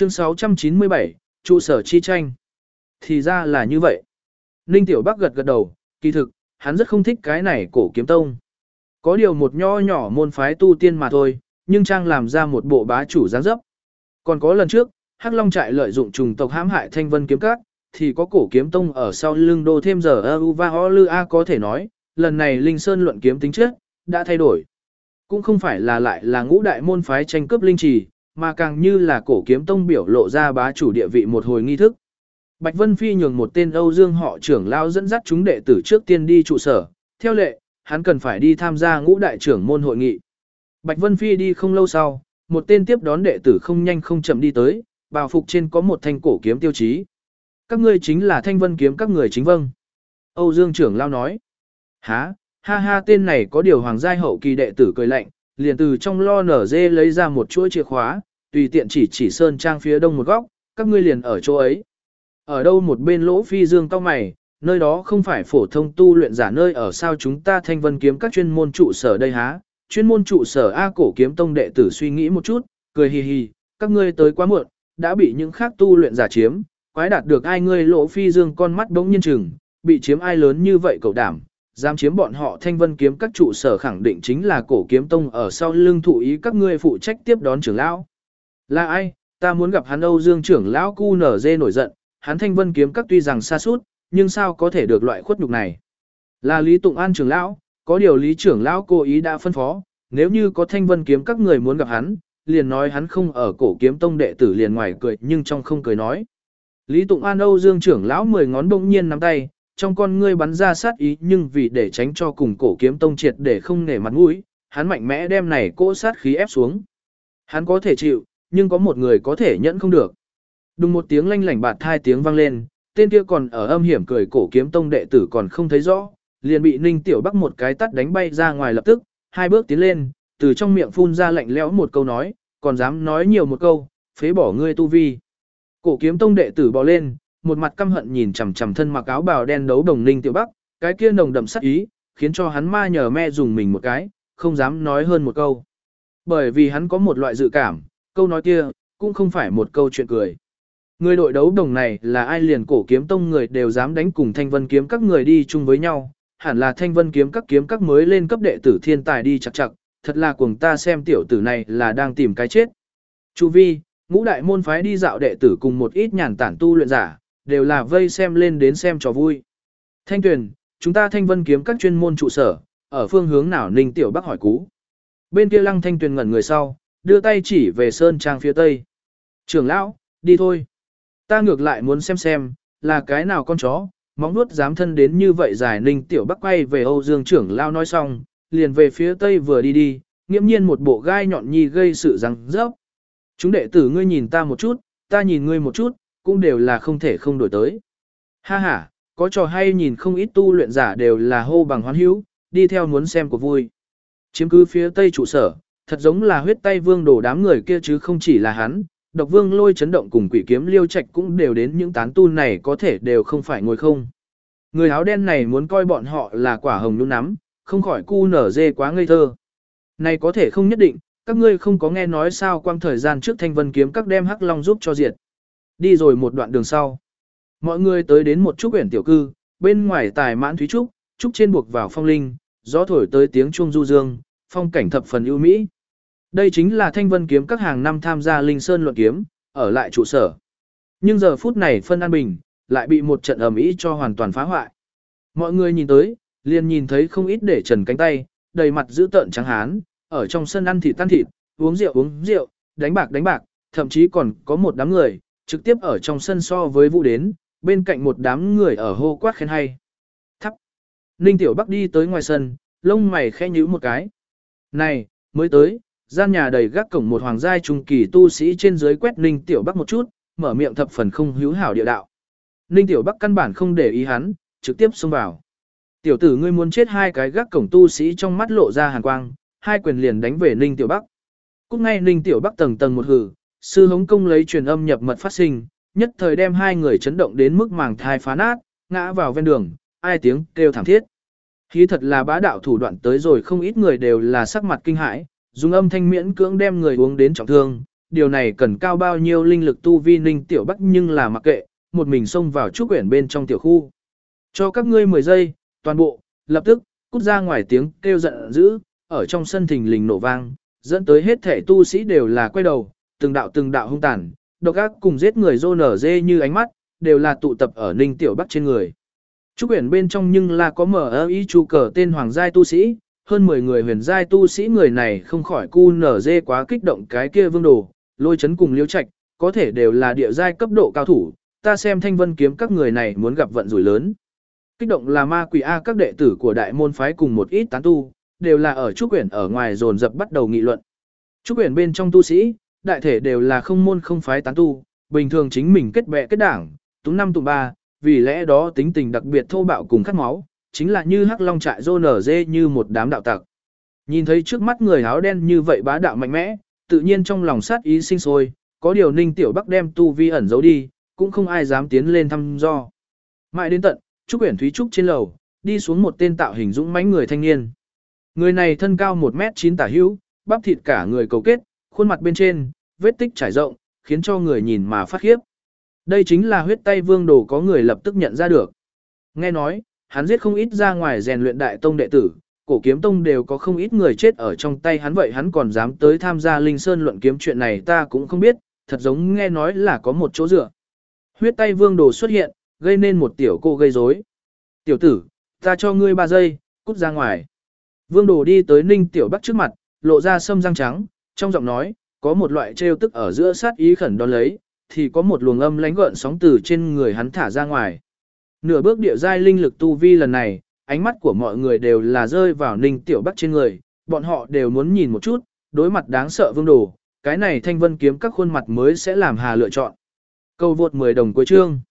Chương 697, trụ sở chi tranh. Thì ra là như vậy. Ninh Tiểu Bắc gật gật đầu, kỳ thực, hắn rất không thích cái này cổ kiếm tông. Có điều một nho nhỏ môn phái tu tiên mà thôi, nhưng trang làm ra một bộ bá chủ dáng dấp. Còn có lần trước, Hắc Long trại lợi dụng trùng tộc hãm hại Thanh Vân kiếm các, thì có cổ kiếm tông ở sau lưng đô thêm giờ Uva Lư A có thể nói, lần này Linh Sơn luận kiếm tính chất, đã thay đổi. Cũng không phải là lại là ngũ đại môn phái tranh cướp linh trì, mà càng như là cổ kiếm tông biểu lộ ra bá chủ địa vị một hồi nghi thức. Bạch Vân Phi nhường một tên Âu Dương họ trưởng lao dẫn dắt chúng đệ tử trước tiên đi trụ sở, theo lệ, hắn cần phải đi tham gia ngũ đại trưởng môn hội nghị. Bạch Vân Phi đi không lâu sau, một tên tiếp đón đệ tử không nhanh không chậm đi tới, bào phục trên có một thanh cổ kiếm tiêu chí. Các ngươi chính là Thanh Vân kiếm các người chính vâng. Âu Dương trưởng lao nói. Ha ha tên này có điều hoàng giai hậu kỳ đệ tử cười lạnh, liền từ trong lo nở dê lấy ra một chuỗi chìa khóa, tùy tiện chỉ sơn trang phía đông một góc, các ngươi liền ở chỗ ấy. Ở đâu một bên Lỗ Phi Dương cao mày, nơi đó không phải phổ thông tu luyện giả nơi ở sao chúng ta Thanh Vân kiếm các chuyên môn trụ sở đây há? Chuyên môn trụ sở A cổ kiếm tông đệ tử suy nghĩ một chút, cười hì hì, các ngươi tới quá muộn, đã bị những khác tu luyện giả chiếm, quái đạt được ai ngươi Lỗ Phi Dương con mắt bỗng nhiên chừng, bị chiếm ai lớn như vậy cậu đảm, dám chiếm bọn họ Thanh Vân kiếm các trụ sở khẳng định chính là cổ kiếm tông ở sau lưng thụ ý các ngươi phụ trách tiếp đón trưởng lão. Là ai? Ta muốn gặp hắn. Âu Dương trưởng lão cu nở dê nổi giận, hắn Thanh Vân kiếm các tuy rằng xa suốt, nhưng sao có thể được loại khuất nhục này? Là Lý Tụng An trưởng lão, có điều Lý trưởng lão cố ý đã phân phó, nếu như có Thanh Vân kiếm các người muốn gặp hắn, liền nói hắn không ở cổ kiếm tông đệ tử liền ngoài cười nhưng trong không cười nói. Lý Tụng An Âu Dương trưởng lão 10 ngón bỗng nhiên nắm tay, trong con ngươi bắn ra sát ý nhưng vì để tránh cho cùng cổ kiếm tông triệt để không nể mặt mũi, hắn mạnh mẽ đem này cỗ sát khí ép xuống. Hắn có thể chịu, nhưng có một người có thể nhẫn không được. Đùng một tiếng lanh lảnh bạt hai tiếng vang lên, tên kia còn ở âm hiểm cười cổ kiếm tông đệ tử còn không thấy rõ, liền bị Ninh Tiểu Bắc một cái tát đánh bay ra ngoài lập tức, hai bước tiến lên, từ trong miệng phun ra lạnh lẽo một câu nói, còn dám nói nhiều một câu, phế bỏ ngươi tu vi. Cổ kiếm tông đệ tử bò lên, một mặt căm hận nhìn chằm chằm thân mặc áo bào đen đấu đồng Ninh Tiểu Bắc, cái kia nồng đậm sát ý, khiến cho hắn ma nhờ me dùng mình một cái, không dám nói hơn một câu. Bởi vì hắn có một loại dự cảm, câu nói kia, cũng không phải một câu chuyện cười. Người đội đấu đồng này là ai liền cổ kiếm tông người đều dám đánh cùng Thanh Vân kiếm các người đi chung với nhau, hẳn là Thanh Vân kiếm các mới lên cấp đệ tử thiên tài đi chặt chặt, thật là cuồng ta xem tiểu tử này là đang tìm cái chết. Chu vi, ngũ đại môn phái đi dạo đệ tử cùng một ít nhàn tản tu luyện giả, đều là vây xem lên đến xem trò vui. Thanh Tuyền, chúng ta Thanh Vân kiếm các chuyên môn trụ sở, ở phương hướng nào? Ninh Tiểu Bắc hỏi cú. Bên kia Lăng Thanh Tuyền ngẩn người sau, đưa tay chỉ về sơn trang phía tây. Trưởng lão, đi thôi. Ta ngược lại muốn xem, là cái nào con chó, móng nuốt dám thân đến như vậy dài. Ninh Tiểu Bắc quay về Âu Dương trưởng lão nói xong, liền về phía tây vừa đi, nghiễm nhiên một bộ gai nhọn nhi gây sự răng rớp. Chúng đệ tử ngươi nhìn ta một chút, ta nhìn ngươi một chút, cũng đều là không thể không đổi tới. Ha ha, có trò hay nhìn không ít tu luyện giả đều là hô bằng hoán hữu, đi theo muốn xem của vui. Chiếm cứ phía tây trụ sở, thật giống là huyết tay vương đổ đám người kia chứ không chỉ là hắn, độc vương lôi chấn động cùng quỷ kiếm liêu trạch cũng đều đến những tán tu này có thể đều không phải ngồi không. Người áo đen này muốn coi bọn họ là quả hồng nhung nắm, không khỏi cu nở dê quá ngây thơ. Này có thể không nhất định, các ngươi không có nghe nói sao quang thời gian trước Thanh Vân kiếm các đem Hắc Long giúp cho diệt. Đi rồi một đoạn đường sau. Mọi người tới đến một trúc uyển tiểu cư, bên ngoài tài mãn thúy trúc, trúc trên buộc vào phong linh, gió thổi tới tiếng chuông du dương, phong cảnh thập phần ưu mỹ. Đây chính là Thanh Vân kiếm các hàng năm tham gia Linh Sơn luận kiếm, ở lại trụ sở. Nhưng giờ phút này phân an bình, lại bị một trận ầm ĩ cho hoàn toàn phá hoại. Mọi người nhìn tới, liền nhìn thấy không ít để trần cánh tay, đầy mặt dữ tợn trắng hán, ở trong sân ăn thịt, uống rượu, đánh bạc, thậm chí còn có một đám người, trực tiếp ở trong sân so với vũ đến, bên cạnh một đám người ở hô quát khen hay. Thắp. Ninh Tiểu Bắc đi tới ngoài sân, lông mày khẽ nhíu một cái. Này, mới tới, gian nhà đầy gác cổng một hoàng giai trung kỳ tu sĩ trên dưới quét Ninh Tiểu Bắc một chút, mở miệng thập phần không hữu hảo địa đạo. Ninh Tiểu Bắc căn bản không để ý hắn, trực tiếp xông vào. Tiểu tử ngươi muốn chết. Hai cái gác cổng tu sĩ trong mắt lộ ra hàn quang, hai quyền liền đánh về Ninh Tiểu Bắc. Cút ngay. Ninh Tiểu Bắc tầng tầng một hử, sư hống công lấy truyền âm nhập mật phát sinh, nhất thời đem hai người chấn động đến mức màng thai phá nát, ngã vào ven đường, ai tiếng kêu thảm thiết. Khí thật là bá đạo thủ đoạn tới rồi, không ít người đều là sắc mặt kinh hãi, dùng âm thanh miễn cưỡng đem người uống đến trọng thương, điều này cần cao bao nhiêu linh lực tu vi Ninh Tiểu Bắc nhưng là mặc kệ, một mình xông vào trúc quyển bên trong tiểu khu. Cho các ngươi 10 giây, toàn bộ, lập tức, cút ra ngoài tiếng kêu giận dữ, ở trong sân thình lình nổ vang, dẫn tới hết thể tu sĩ đều là quay đầu, từng đạo hung tàn, độc ác cùng giết người rô nở dê như ánh mắt, đều là tụ tập ở Ninh Tiểu Bắc trên người. Trúc quyển bên trong nhưng là có mở ý chu cờ tên hoàng giai tu sĩ, hơn 10 người huyền giai tu sĩ người này không khỏi cu nở dê quá kích động cái kia vương đồ, lôi chấn cùng liêu trạch, có thể đều là địa giai cấp độ cao thủ, ta xem thanh vân kiếm các người này muốn gặp vận rủi lớn. Kích động là ma quỷ A các đệ tử của đại môn phái cùng một ít tán tu, đều là ở trúc quyển ở ngoài dồn dập bắt đầu nghị luận. Trúc quyển bên trong tu sĩ, đại thể đều là không môn không phái tán tu, bình thường chính mình kết bè kết đảng, tú năm tụ ba, vì lẽ đó tính tình đặc biệt thô bạo cùng khát máu, chính là như hắc long trại rô nở dê như một đám đạo tặc. Nhìn thấy trước mắt người áo đen như vậy bá đạo mạnh mẽ, tự nhiên trong lòng sát ý sinh sôi, có điều Ninh Tiểu Bắc đem tu vi ẩn giấu đi, cũng không ai dám tiến lên thăm dò. Mãi đến tận, Trúc Uyển Thúy Trúc trên lầu, đi xuống một tên tạo hình dũng mãnh người thanh niên. Người này thân cao 1m9 tả hữu, bắp thịt cả người cầu kết, khuôn mặt bên trên, vết tích trải rộng, khiến cho người nhìn mà phát khiếp. Đây chính là huyết tay vương đồ có người lập tức nhận ra được. Nghe nói, hắn giết không ít ra ngoài rèn luyện đại tông đệ tử, cổ kiếm tông đều có không ít người chết ở trong tay hắn, vậy hắn còn dám tới tham gia Linh Sơn luận kiếm, chuyện này ta cũng không biết, thật giống nghe nói là có một chỗ dựa. Huyết tay vương đồ xuất hiện, gây nên một tiểu cô gây rối. Tiểu tử, ta cho ngươi 3 giây, cút ra ngoài. Vương đồ đi tới Ninh Tiểu Bắc trước mặt, lộ ra sâm răng trắng, trong giọng nói, có một loại trêu tức ở giữa sát ý khẩn đón lấy, thì có một luồng âm lánh gợn sóng từ trên người hắn thả ra ngoài. Nửa bước địa giai linh lực tu vi lần này, ánh mắt của mọi người đều là rơi vào Ninh Tiểu Bắc trên người, bọn họ đều muốn nhìn một chút, đối mặt đáng sợ vương đồ, cái này thanh vân kiếm các khuôn mặt mới sẽ làm hà lựa chọn. Câu vượt 10 đồng cuối chương.